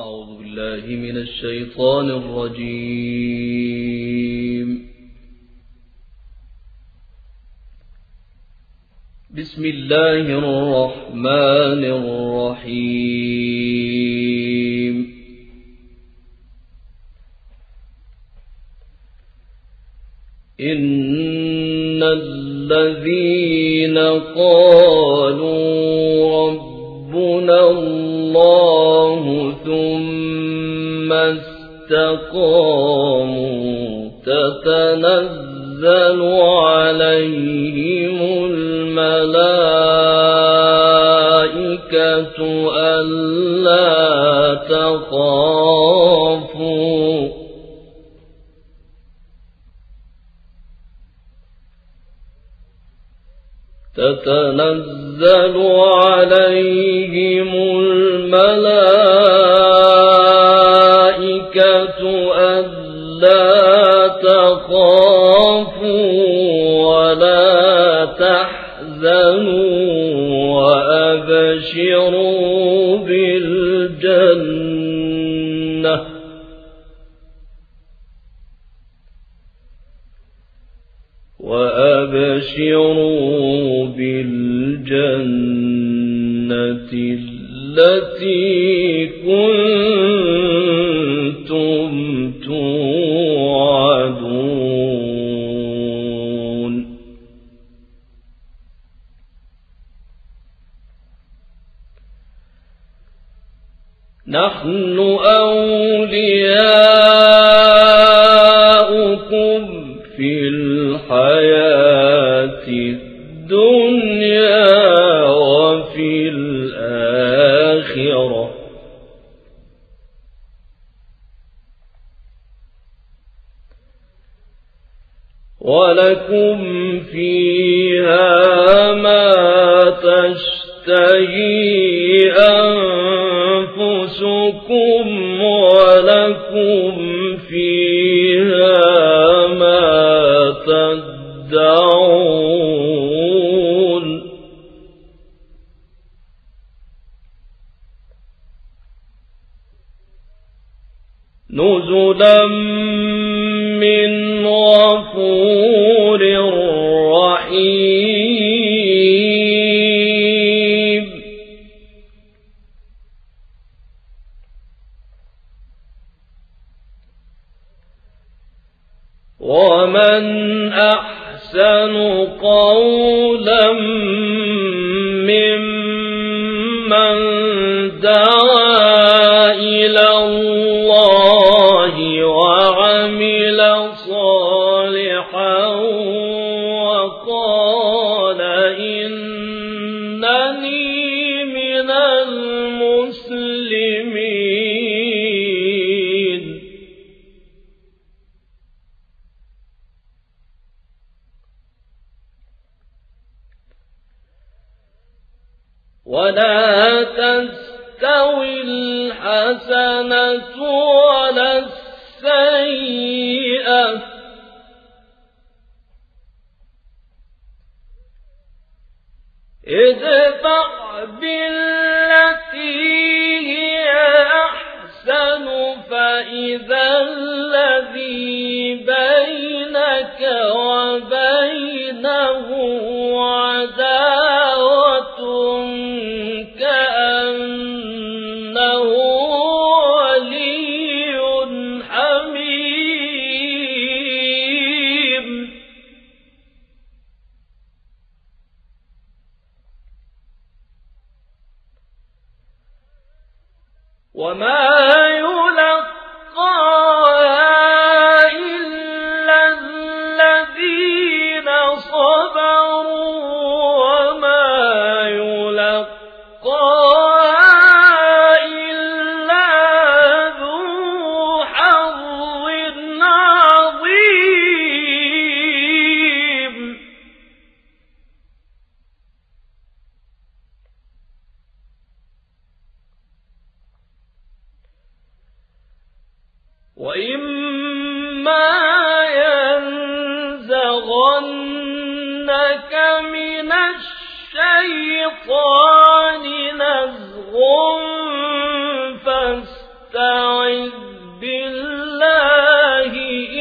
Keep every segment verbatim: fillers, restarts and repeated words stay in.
أعوذ بالله من الشيطان الرجيم. بسم الله الرحمن الرحيم. إن الذين قالوا ربنا الله ثم استقاموا تتنزل عليهم الملائكة ألا تخافوا تتنزل عليهم الملائكة ألا تخافوا ولا تحزنوا وأبشروا بالجنة وأبشروا بالجنة التي كنتم توعدون. نحن أولياؤكم في الحياة الدنيا وفي الآخرة ولكم فيها ما تشتهي أنفسكم ولكم فيها ما تدعون. نزلا من غفور رحيم. ومن أحسن قولا ممن دعا إلى الله وعمل صالحا وقال إنني من المسلمين. ولا تستوي الحسنة ولا السيئة ادفع بالتي هي أحسن فإذا الذي بينك وبينه عداوة كأنه ولي حميم. وما يلقاها إلا الذين صبروا وما يلقاها إلا ذو حظ عظيم. وإما ينزغنك من الشيطان نزغ فاستعذ بالله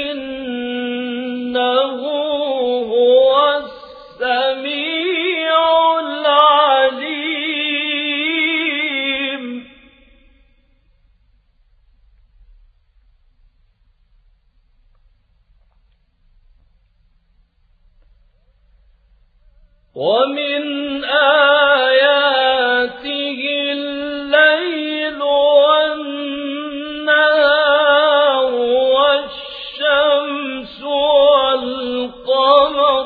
إنه هو السميع العليم. ومن آياته الليل والنهار والشمس والقمر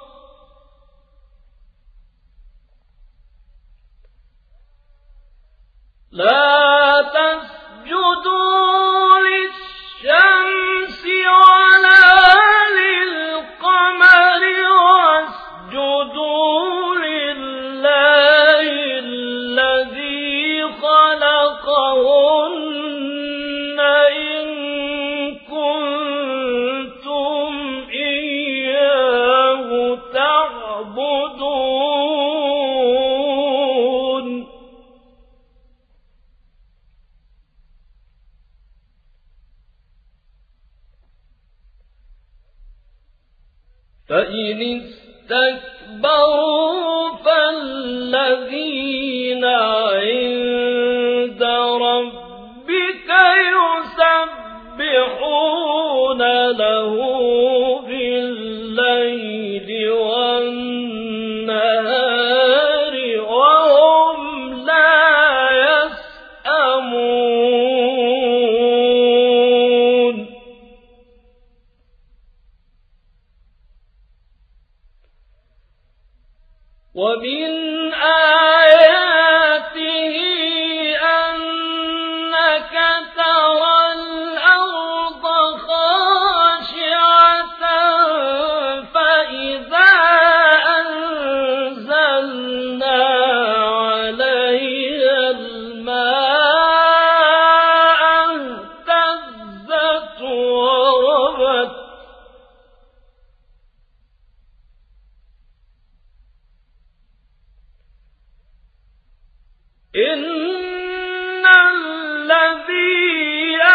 لا تسجدوا للشمس ولا للقمر واسجدوا لله الذي خلقهن إن كنتم إياه تعبدون. فإن استكبروا فالذين عند ربك يسبحون له بالليل والنهار وهم لا يسأمون. ومن آياته أنك ترى الأرض خاشعة فإذا أنزلنا عليها الماء اهتزت وربت إن الذي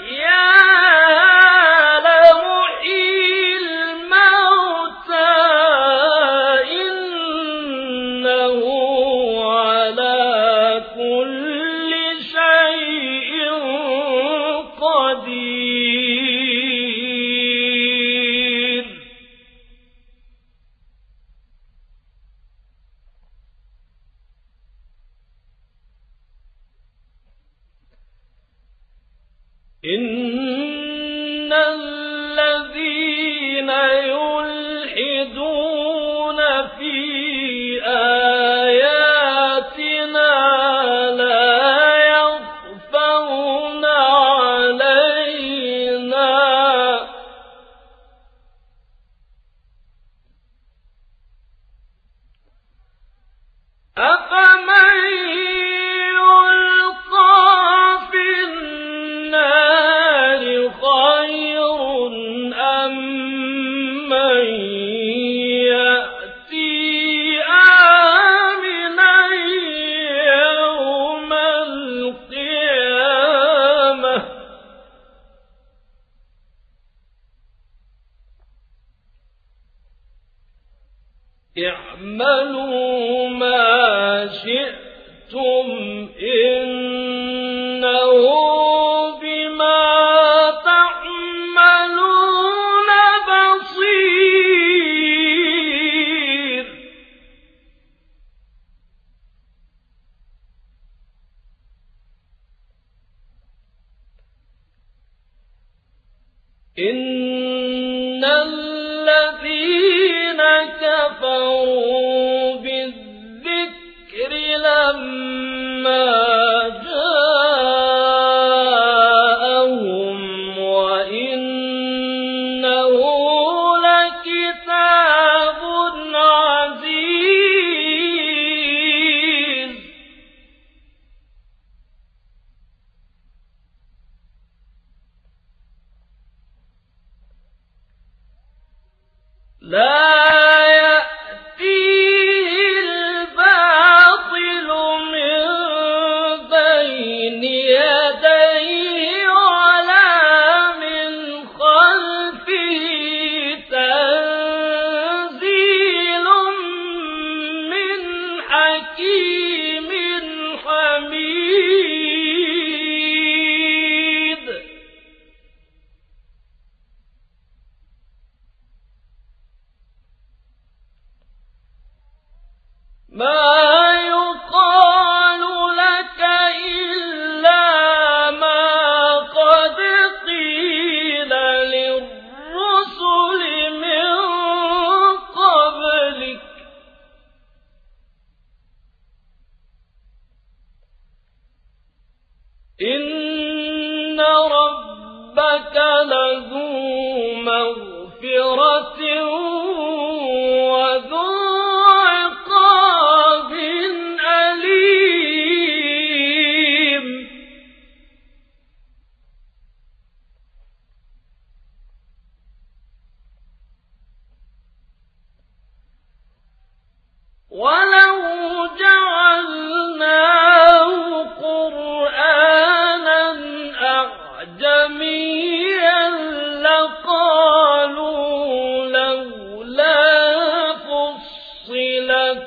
أحياها لمحيي الموتى إنه على كل شيء قدير. إن الذين يلحدون في آياتنا لا يخفون علينا أفمن يلقى في النار خير أم من يأتي آمنا يوم القيامة اعملوا ما شئتم إنه بما تعملون بصير. إن الذين كفروا بالذكر لما جاءهم وإنه لكتاب عزيز. لا يأتيه الباطل من بين يديه ربك لذو مغفرة وذو عقاب أليم. ولو جعلناه قرآنا أعجميا لقالوا لولا فصلت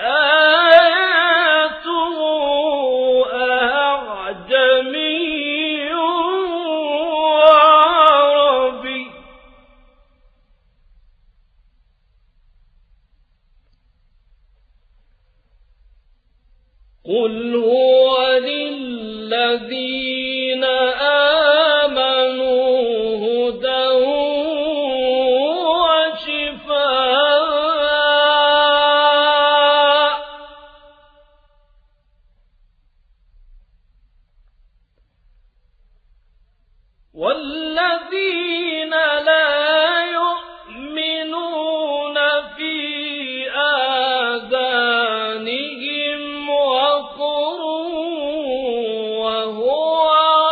آياته أعجمي وعربي. قل هو للذين آمنوا هدى وشفاء والذين لا يؤمنون في آذانهم وقر وهو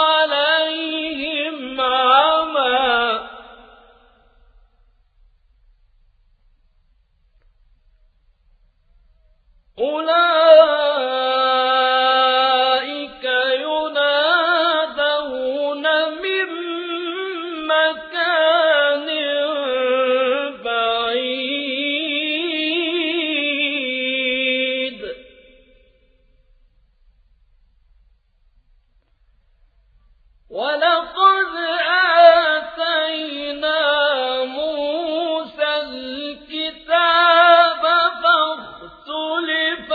عليهم عمى أولئك ينادون من مكان بعيد. ولقد آتينا موسى الكتاب فاختلف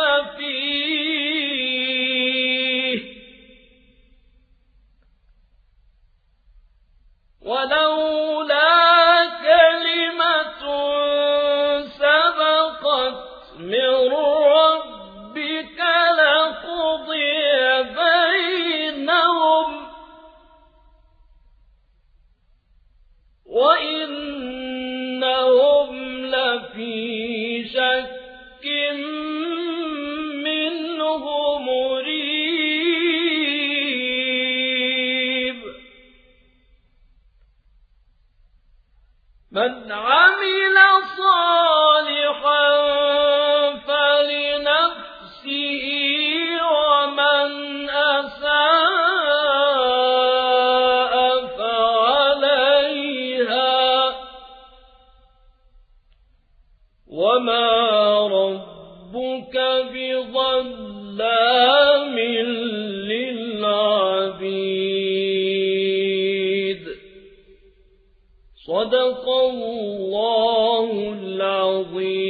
فيه ولولا كلمة سبقت من ربك لقضي بينهم وإنهم لفي شك منه مريب. من عمل صالحا فلنفسه ومن أساء فعليها وما ربك بظلام للعبيد. صدق الله العظيم.